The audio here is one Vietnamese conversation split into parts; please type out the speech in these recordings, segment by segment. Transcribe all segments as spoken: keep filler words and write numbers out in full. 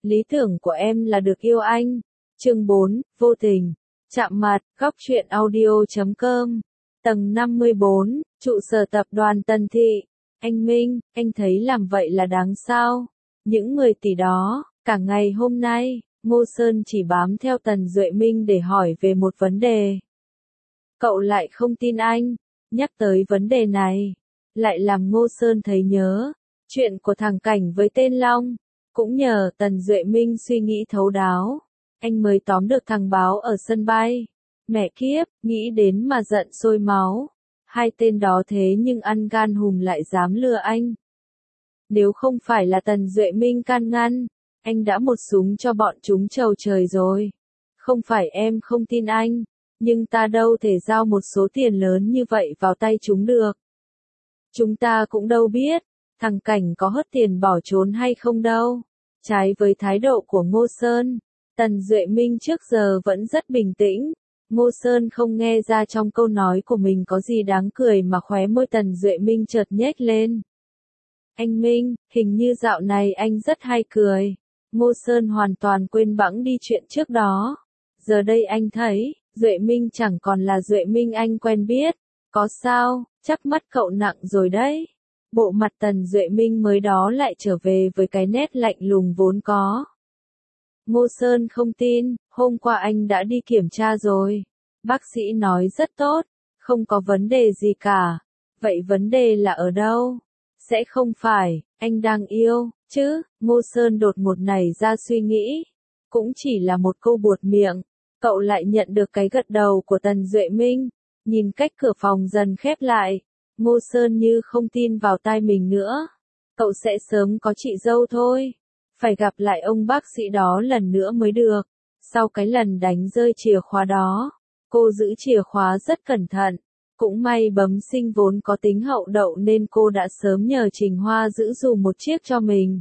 lý tưởng của em là được yêu anh. Chương bốn, vô tình. Chạm mặt, góc truyện audio chấm com. Tầng năm mươi bốn, trụ sở tập đoàn Tần Thị. Anh Minh, anh thấy làm vậy là đáng sao? Những mười tỷ đó, cả ngày hôm nay, Ngô Sơn chỉ bám theo Tần Duệ Minh để hỏi về một vấn đề. Cậu lại không tin anh, nhắc tới vấn đề này, lại làm Ngô Sơn thấy nhớ chuyện của thằng Cảnh với tên Long. Cũng nhờ Tần Duệ Minh suy nghĩ thấu đáo, anh mới tóm được thằng báo ở sân bay. Mẹ kiếp, nghĩ đến mà giận sôi máu. Hai tên đó thế nhưng ăn gan hùm lại dám lừa anh. Nếu không phải là Tần Duệ Minh can ngăn, anh đã một súng cho bọn chúng trầu trời rồi. Không phải em không tin anh, nhưng ta đâu thể giao một số tiền lớn như vậy vào tay chúng được. Chúng ta cũng đâu biết, thằng Cảnh có hất tiền bỏ trốn hay không đâu. Trái với thái độ của Ngô Sơn, Tần Duệ Minh trước giờ vẫn rất bình tĩnh. Ngô Sơn không nghe ra trong câu nói của mình có gì đáng cười mà khóe môi Tần Duệ Minh chợt nhếch lên. Anh Minh, hình như dạo này anh rất hay cười. Ngô Sơn hoàn toàn quên bẵng đi chuyện trước đó. Giờ đây anh thấy, Duệ Minh chẳng còn là Duệ Minh anh quen biết. Có sao, chắc mắt cậu nặng rồi đấy. Bộ mặt Tần Duệ Minh mới đó lại trở về với cái nét lạnh lùng vốn có. Ngô Sơn không tin, hôm qua anh đã đi kiểm tra rồi. Bác sĩ nói rất tốt, không có vấn đề gì cả. Vậy vấn đề là ở đâu? Sẽ không phải, anh đang yêu, chứ? Ngô Sơn đột ngột nảy ra suy nghĩ. Cũng chỉ là một câu buột miệng, cậu lại nhận được cái gật đầu của Tần Duệ Minh. Nhìn cách cửa phòng dần khép lại, Ngô Sơn như không tin vào tai mình nữa. Cậu sẽ sớm có chị dâu thôi. Phải gặp lại ông bác sĩ đó lần nữa mới được. Sau cái lần đánh rơi chìa khóa đó, cô giữ chìa khóa rất cẩn thận. Cũng may bẩm sinh vốn có tính hậu đậu nên cô đã sớm nhờ Trình Hoa giữ dùm một chiếc cho mình.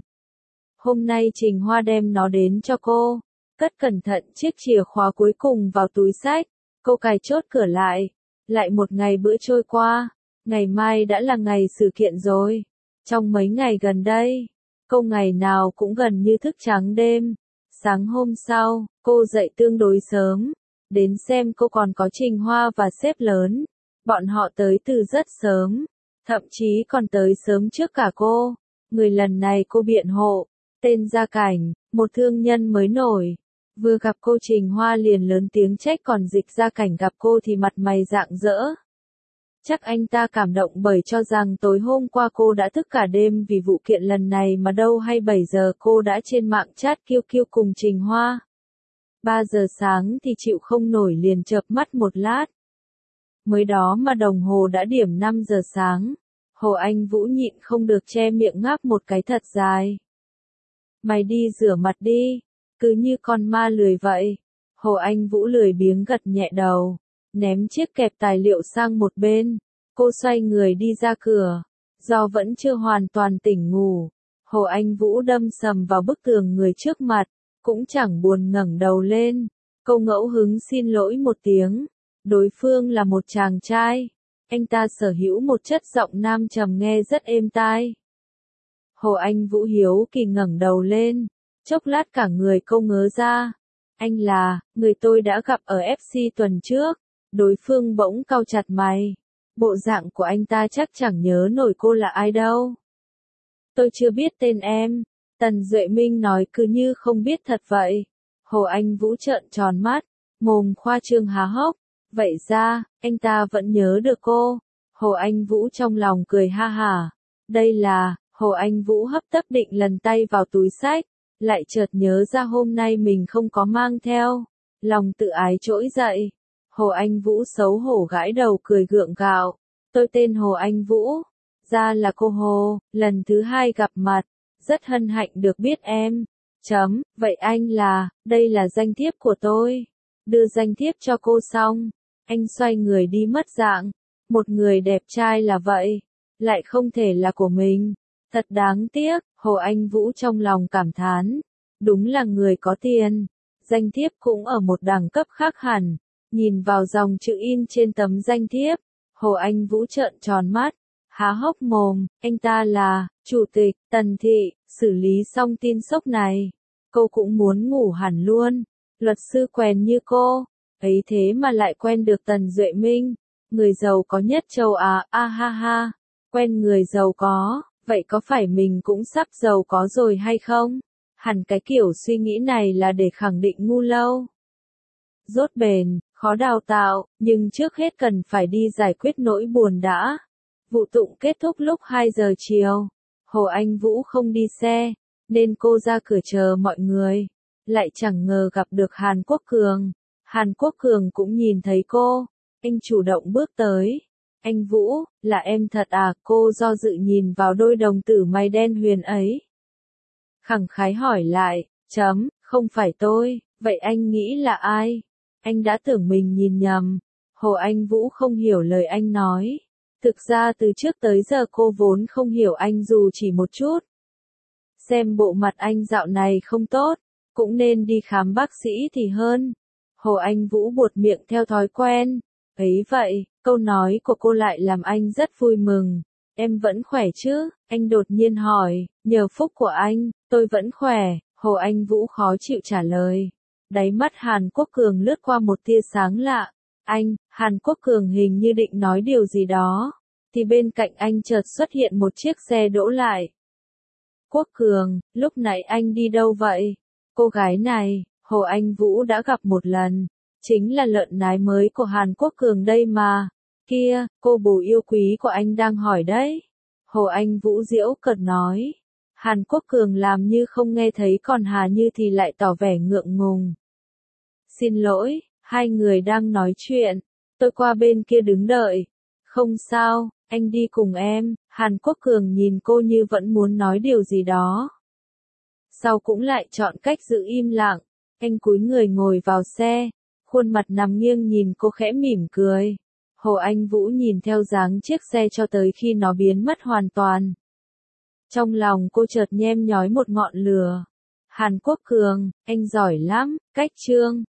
Hôm nay Trình Hoa đem nó đến cho cô, cất cẩn thận chiếc chìa khóa cuối cùng vào túi xách. Cô cài chốt cửa lại. Lại một ngày bữa trôi qua, ngày mai đã là ngày sự kiện rồi. Trong mấy ngày gần đây, cô ngày nào cũng gần như thức trắng đêm. Sáng hôm sau, cô dậy tương đối sớm, đến xem cô còn có Trình Hoa và sếp lớn. Bọn họ tới từ rất sớm, thậm chí còn tới sớm trước cả cô. Người lần này cô biện hộ, tên Gia Cảnh, một thương nhân mới nổi. Vừa gặp cô Trình Hoa liền lớn tiếng trách, còn Dịch Gia Cảnh gặp cô thì mặt mày rạng rỡ. Chắc anh ta cảm động bởi cho rằng tối hôm qua cô đã thức cả đêm vì vụ kiện lần này mà đâu hay bảy giờ cô đã trên mạng chat kiêu kiêu cùng Trình Hoa. ba giờ sáng thì chịu không nổi liền chợp mắt một lát. Mới đó mà đồng hồ đã điểm năm giờ sáng. Hồ Anh Vũ nhịn không được che miệng ngáp một cái thật dài. Mày đi rửa mặt đi, cứ như con ma lười vậy. Hồ Anh Vũ lười biếng gật nhẹ đầu, ném chiếc kẹp tài liệu sang một bên. Cô xoay người đi ra cửa. Do vẫn chưa hoàn toàn tỉnh ngủ, Hồ Anh Vũ đâm sầm vào bức tường người trước mặt, cũng chẳng buồn ngẩng đầu lên. Cô ngẫu hứng xin lỗi một tiếng. Đối phương là một chàng trai. Anh ta sở hữu một chất giọng nam trầm nghe rất êm tai. Hồ Anh Vũ hiếu kỳ ngẩng đầu lên. Chốc lát cả người cô ngớ ra. Anh là, người tôi đã gặp ở ép xê tuần trước. Đối phương bỗng cau chặt mày. Bộ dạng của anh ta chắc chẳng nhớ nổi cô là ai đâu. Tôi chưa biết tên em. Tần Duệ Minh nói cứ như không biết thật vậy. Hồ Anh Vũ trợn tròn mắt, mồm khoa trương há hốc. Vậy ra, anh ta vẫn nhớ được cô. Hồ Anh Vũ trong lòng cười ha hả. Đây là, Hồ Anh Vũ hấp tấp định lần tay vào túi xách, lại chợt nhớ ra hôm nay mình không có mang theo. Lòng tự ái trỗi dậy. Hồ Anh Vũ xấu hổ gãi đầu cười gượng gạo. Tôi tên Hồ Anh Vũ. Ra là cô Hồ, lần thứ hai gặp mặt. Rất hân hạnh được biết em. Chấm, vậy anh là, đây là danh thiếp của tôi. Đưa danh thiếp cho cô xong, anh xoay người đi mất dạng. Một người đẹp trai là vậy, lại không thể là của mình. Thật đáng tiếc, Hồ Anh Vũ trong lòng cảm thán. Đúng là người có tiền. Danh thiếp cũng ở một đẳng cấp khác hẳn. Nhìn vào dòng chữ in trên tấm danh thiếp, Hồ Anh Vũ trợn tròn mắt, há hốc mồm. Anh ta là Chủ tịch Tần Thị. Xử lý xong tin sốc này, cô cũng muốn ngủ hẳn luôn. Luật sư quèn như cô, ấy thế mà lại quen được Tần Duệ Minh, người giàu có nhất châu Á, a ha ha, quen người giàu có, vậy có phải mình cũng sắp giàu có rồi hay không? Hẳn cái kiểu suy nghĩ này là để khẳng định ngu lâu. Dốt bền, khó đào tạo, nhưng trước hết cần phải đi giải quyết nỗi buồn đã. Vụ tụng kết thúc lúc hai giờ chiều. Hồ Anh Vũ không đi xe, nên cô ra cửa chờ mọi người. Lại chẳng ngờ gặp được Hàn Quốc Cường. Hàn Quốc Cường cũng nhìn thấy cô. Anh chủ động bước tới. Anh Vũ, là em thật à? Cô do dự nhìn vào đôi đồng tử mày đen huyền ấy. Khẳng khái hỏi lại, chấm, không phải tôi, vậy anh nghĩ là ai? Anh đã tưởng mình nhìn nhầm. Hồ Anh Vũ không hiểu lời anh nói. Thực ra từ trước tới giờ cô vốn không hiểu anh dù chỉ một chút. Xem bộ mặt anh dạo này không tốt, cũng nên đi khám bác sĩ thì hơn. Hồ Anh Vũ buột miệng theo thói quen. Ấy vậy, câu nói của cô lại làm anh rất vui mừng. Em vẫn khỏe chứ? Anh đột nhiên hỏi, nhờ phúc của anh, tôi vẫn khỏe. Hồ Anh Vũ khó chịu trả lời. Đáy mắt Hàn Quốc Cường lướt qua một tia sáng lạ. Anh, Hàn Quốc Cường hình như định nói điều gì đó. Thì bên cạnh anh chợt xuất hiện một chiếc xe đỗ lại. Quốc Cường, lúc nãy anh đi đâu vậy? Cô gái này, Hồ Anh Vũ đã gặp một lần. Chính là lợn nái mới của Hàn Quốc Cường đây mà. Kia, cô bồ yêu quý của anh đang hỏi đấy. Hồ Anh Vũ giễu cợt nói. Hàn Quốc Cường làm như không nghe thấy, còn Hà Như thì lại tỏ vẻ ngượng ngùng. Xin lỗi, hai người đang nói chuyện. Tôi qua bên kia đứng đợi. Không sao, anh đi cùng em. Hàn Quốc Cường nhìn cô như vẫn muốn nói điều gì đó. Sau cũng lại chọn cách giữ im lặng. Anh cúi người ngồi vào xe. Khuôn mặt nằm nghiêng nhìn cô khẽ mỉm cười. Hồ Anh Vũ nhìn theo dáng chiếc xe cho tới khi nó biến mất hoàn toàn. Trong lòng cô chợt nhem nhói một ngọn lửa. Hàn Quốc Cường, anh giỏi lắm, cách chương.